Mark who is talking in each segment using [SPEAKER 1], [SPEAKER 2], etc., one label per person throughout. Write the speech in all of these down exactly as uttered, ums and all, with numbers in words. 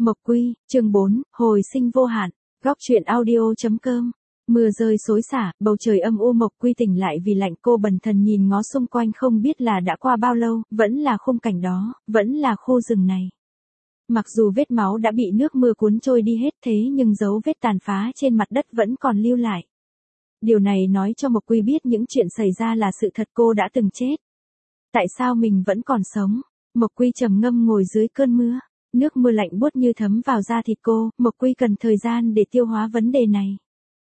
[SPEAKER 1] Mộc Quy, chương bốn, hồi sinh vô hạn, góc truyện audio.com. Mưa rơi xối xả, bầu trời âm u. Mộc Quy tỉnh lại vì lạnh. Cô bần thần nhìn ngó xung quanh không biết là đã qua bao lâu, vẫn là khung cảnh đó, vẫn là khu rừng này. Mặc dù vết máu đã bị nước mưa cuốn trôi đi hết thế nhưng dấu vết tàn phá trên mặt đất vẫn còn lưu lại. Điều này nói cho Mộc Quy biết những chuyện xảy ra là sự thật, cô đã từng chết. Tại sao mình vẫn còn sống? Mộc Quy trầm ngâm ngồi dưới cơn mưa. Nước mưa lạnh buốt như thấm vào da thịt cô, Mộc Quy cần thời gian để tiêu hóa vấn đề này.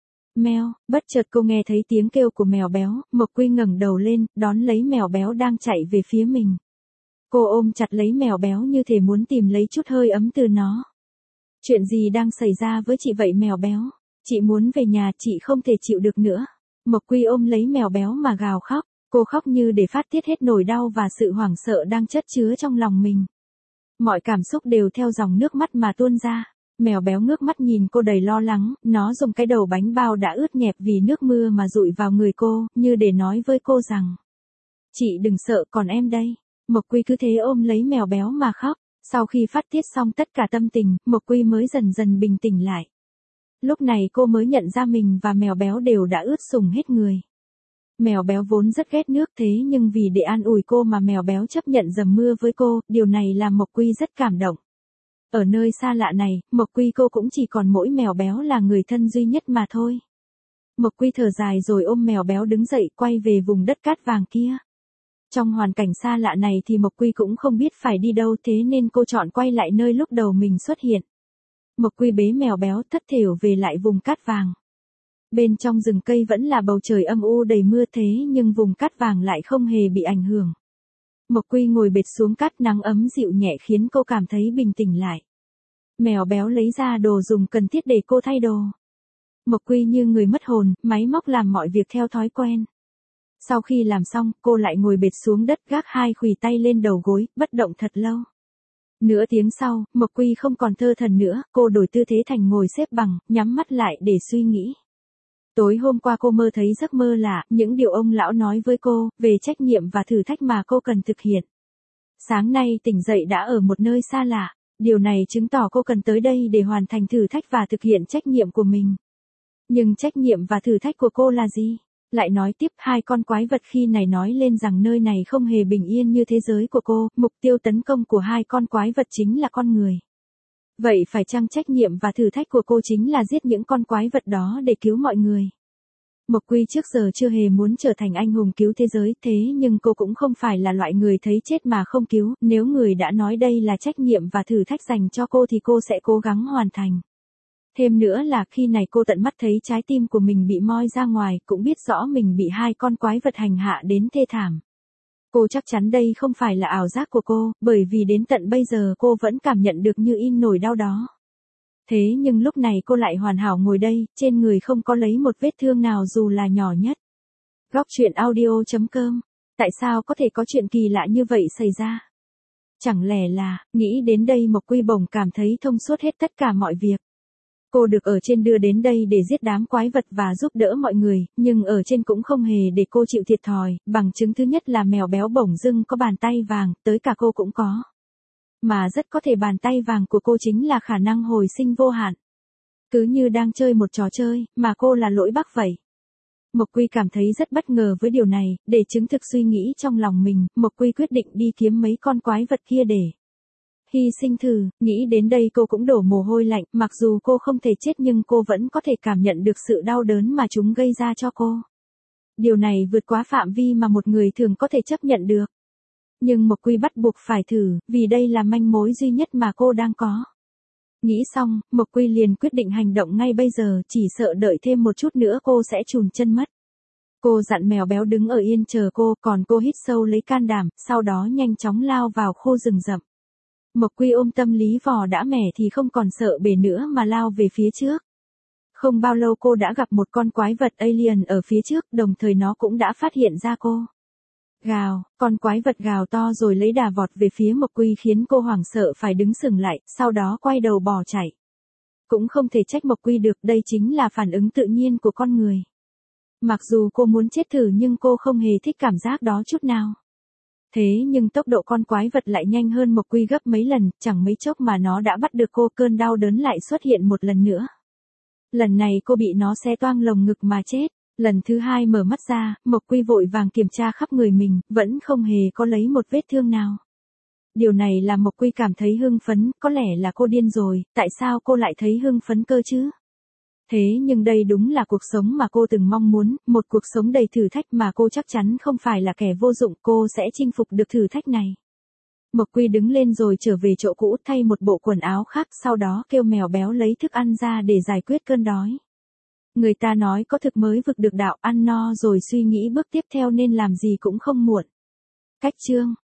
[SPEAKER 1] Meo, bất chợt cô nghe thấy tiếng kêu của mèo béo, Mộc Quy ngẩng đầu lên, đón lấy mèo béo đang chạy về phía mình. Cô ôm chặt lấy mèo béo như thể muốn tìm lấy chút hơi ấm từ nó. Chuyện gì đang xảy ra với chị vậy mèo béo? Chị muốn về nhà, chị không thể chịu được nữa. Mộc Quy ôm lấy mèo béo mà gào khóc, cô khóc như để phát tiết hết nỗi đau và sự hoảng sợ đang chất chứa trong lòng mình. Mọi cảm xúc đều theo dòng nước mắt mà tuôn ra. Mèo béo ngước mắt nhìn cô đầy lo lắng, nó dùng cái đầu bánh bao đã ướt nhẹp vì nước mưa mà dụi vào người cô, như để nói với cô rằng: chị đừng sợ, còn em đây. Mộc Quy cứ thế ôm lấy mèo béo mà khóc. Sau khi phát tiết xong tất cả tâm tình, Mộc Quy mới dần dần bình tĩnh lại. Lúc này cô mới nhận ra mình và mèo béo đều đã ướt sũng hết người. Mèo béo vốn rất ghét nước thế nhưng vì để an ủi cô mà mèo béo chấp nhận dầm mưa với cô, điều này làm Mộc Quy rất cảm động. Ở nơi xa lạ này, Mộc Quy cô cũng chỉ còn mỗi mèo béo là người thân duy nhất mà thôi. Mộc Quy thở dài rồi ôm mèo béo đứng dậy quay về vùng đất cát vàng kia. Trong hoàn cảnh xa lạ này thì Mộc Quy cũng không biết phải đi đâu thế nên cô chọn quay lại nơi lúc đầu mình xuất hiện. Mộc Quy bế mèo béo thất thểu về lại vùng cát vàng. Bên trong rừng cây vẫn là bầu trời âm u đầy mưa thế nhưng vùng cát vàng lại không hề bị ảnh hưởng. Mộc Quy ngồi bệt xuống cát, nắng ấm dịu nhẹ khiến cô cảm thấy bình tĩnh lại. Mèo béo lấy ra đồ dùng cần thiết để cô thay đồ. Mộc Quy như người mất hồn, máy móc làm mọi việc theo thói quen. Sau khi làm xong, cô lại ngồi bệt xuống đất gác hai khuỷu tay lên đầu gối, bất động thật lâu. Nửa tiếng sau, Mộc Quy không còn thơ thẩn nữa, cô đổi tư thế thành ngồi xếp bằng, nhắm mắt lại để suy nghĩ. Tối hôm qua cô mơ thấy giấc mơ lạ, những điều ông lão nói với cô, về trách nhiệm và thử thách mà cô cần thực hiện. Sáng nay tỉnh dậy đã ở một nơi xa lạ, điều này chứng tỏ cô cần tới đây để hoàn thành thử thách và thực hiện trách nhiệm của mình. Nhưng trách nhiệm và thử thách của cô là gì? Lại nói tiếp, hai con quái vật khi này nói lên rằng nơi này không hề bình yên như thế giới của cô, mục tiêu tấn công của hai con quái vật chính là con người. Vậy phải chăng trách nhiệm và thử thách của cô chính là giết những con quái vật đó để cứu mọi người? Mộc Quy trước giờ chưa hề muốn trở thành anh hùng cứu thế giới, thế nhưng cô cũng không phải là loại người thấy chết mà không cứu, nếu người đã nói đây là trách nhiệm và thử thách dành cho cô thì cô sẽ cố gắng hoàn thành. Thêm nữa là khi này cô tận mắt thấy trái tim của mình bị moi ra ngoài, cũng biết rõ mình bị hai con quái vật hành hạ đến thê thảm. Cô chắc chắn đây không phải là ảo giác của cô, bởi vì đến tận bây giờ cô vẫn cảm nhận được như in nỗi đau đó. Thế nhưng lúc này cô lại hoàn hảo ngồi đây, trên người không có lấy một vết thương nào dù là nhỏ nhất. Góc truyện audio.com. Tại sao có thể có chuyện kỳ lạ như vậy xảy ra? Chẳng lẽ là, nghĩ đến đây Mộc Quy bỗng cảm thấy thông suốt hết tất cả mọi việc. Cô được ở trên đưa đến đây để giết đám quái vật và giúp đỡ mọi người, nhưng ở trên cũng không hề để cô chịu thiệt thòi, bằng chứng thứ nhất là mèo béo bỗng dưng có bàn tay vàng, tới cả cô cũng có. Mà rất có thể bàn tay vàng của cô chính là khả năng hồi sinh vô hạn. Cứ như đang chơi một trò chơi, mà cô là lỗi bắc vậy. Mộc Quy cảm thấy rất bất ngờ với điều này, để chứng thực suy nghĩ trong lòng mình, Mộc Quy quyết định đi kiếm mấy con quái vật kia để hy sinh thử. Nghĩ đến đây cô cũng đổ mồ hôi lạnh, mặc dù cô không thể chết nhưng cô vẫn có thể cảm nhận được sự đau đớn mà chúng gây ra cho cô. Điều này vượt quá phạm vi mà một người thường có thể chấp nhận được. Nhưng Mộc Quy bắt buộc phải thử, vì đây là manh mối duy nhất mà cô đang có. Nghĩ xong, Mộc Quy liền quyết định hành động ngay bây giờ, chỉ sợ đợi thêm một chút nữa cô sẽ chùn chân mất. Cô dặn mèo béo đứng ở yên chờ cô, còn cô hít sâu lấy can đảm, sau đó nhanh chóng lao vào khu rừng rậm. Mộc Quy ôm tâm lý vò đã mẻ thì không còn sợ bể nữa mà lao về phía trước. Không bao lâu cô đã gặp một con quái vật alien ở phía trước, đồng thời nó cũng đã phát hiện ra cô. Gào, con quái vật gào to rồi lấy đà vọt về phía Mộc Quy khiến cô hoảng sợ phải đứng sững lại, sau đó quay đầu bỏ chạy. Cũng không thể trách Mộc Quy được, đây chính là phản ứng tự nhiên của con người. Mặc dù cô muốn chết thử nhưng cô không hề thích cảm giác đó chút nào. Thế nhưng tốc độ con quái vật lại nhanh hơn Mộc Quy gấp mấy lần, chẳng mấy chốc mà nó đã bắt được cô, cơn đau đớn lại xuất hiện một lần nữa. Lần này cô bị nó xé toang lồng ngực mà chết. Lần thứ hai mở mắt ra, Mộc Quy vội vàng kiểm tra khắp người mình, vẫn không hề có lấy một vết thương nào. Điều này làm Mộc Quy cảm thấy hưng phấn, có lẽ là cô điên rồi, tại sao cô lại thấy hưng phấn cơ chứ? Thế nhưng đây đúng là cuộc sống mà cô từng mong muốn, một cuộc sống đầy thử thách mà cô chắc chắn không phải là kẻ vô dụng, cô sẽ chinh phục được thử thách này. Mộc Quy đứng lên rồi trở về chỗ cũ thay một bộ quần áo khác, sau đó kêu mèo béo lấy thức ăn ra để giải quyết cơn đói. Người ta nói có thực mới vực được đạo, ăn no rồi suy nghĩ bước tiếp theo nên làm gì cũng không muộn. Cách chương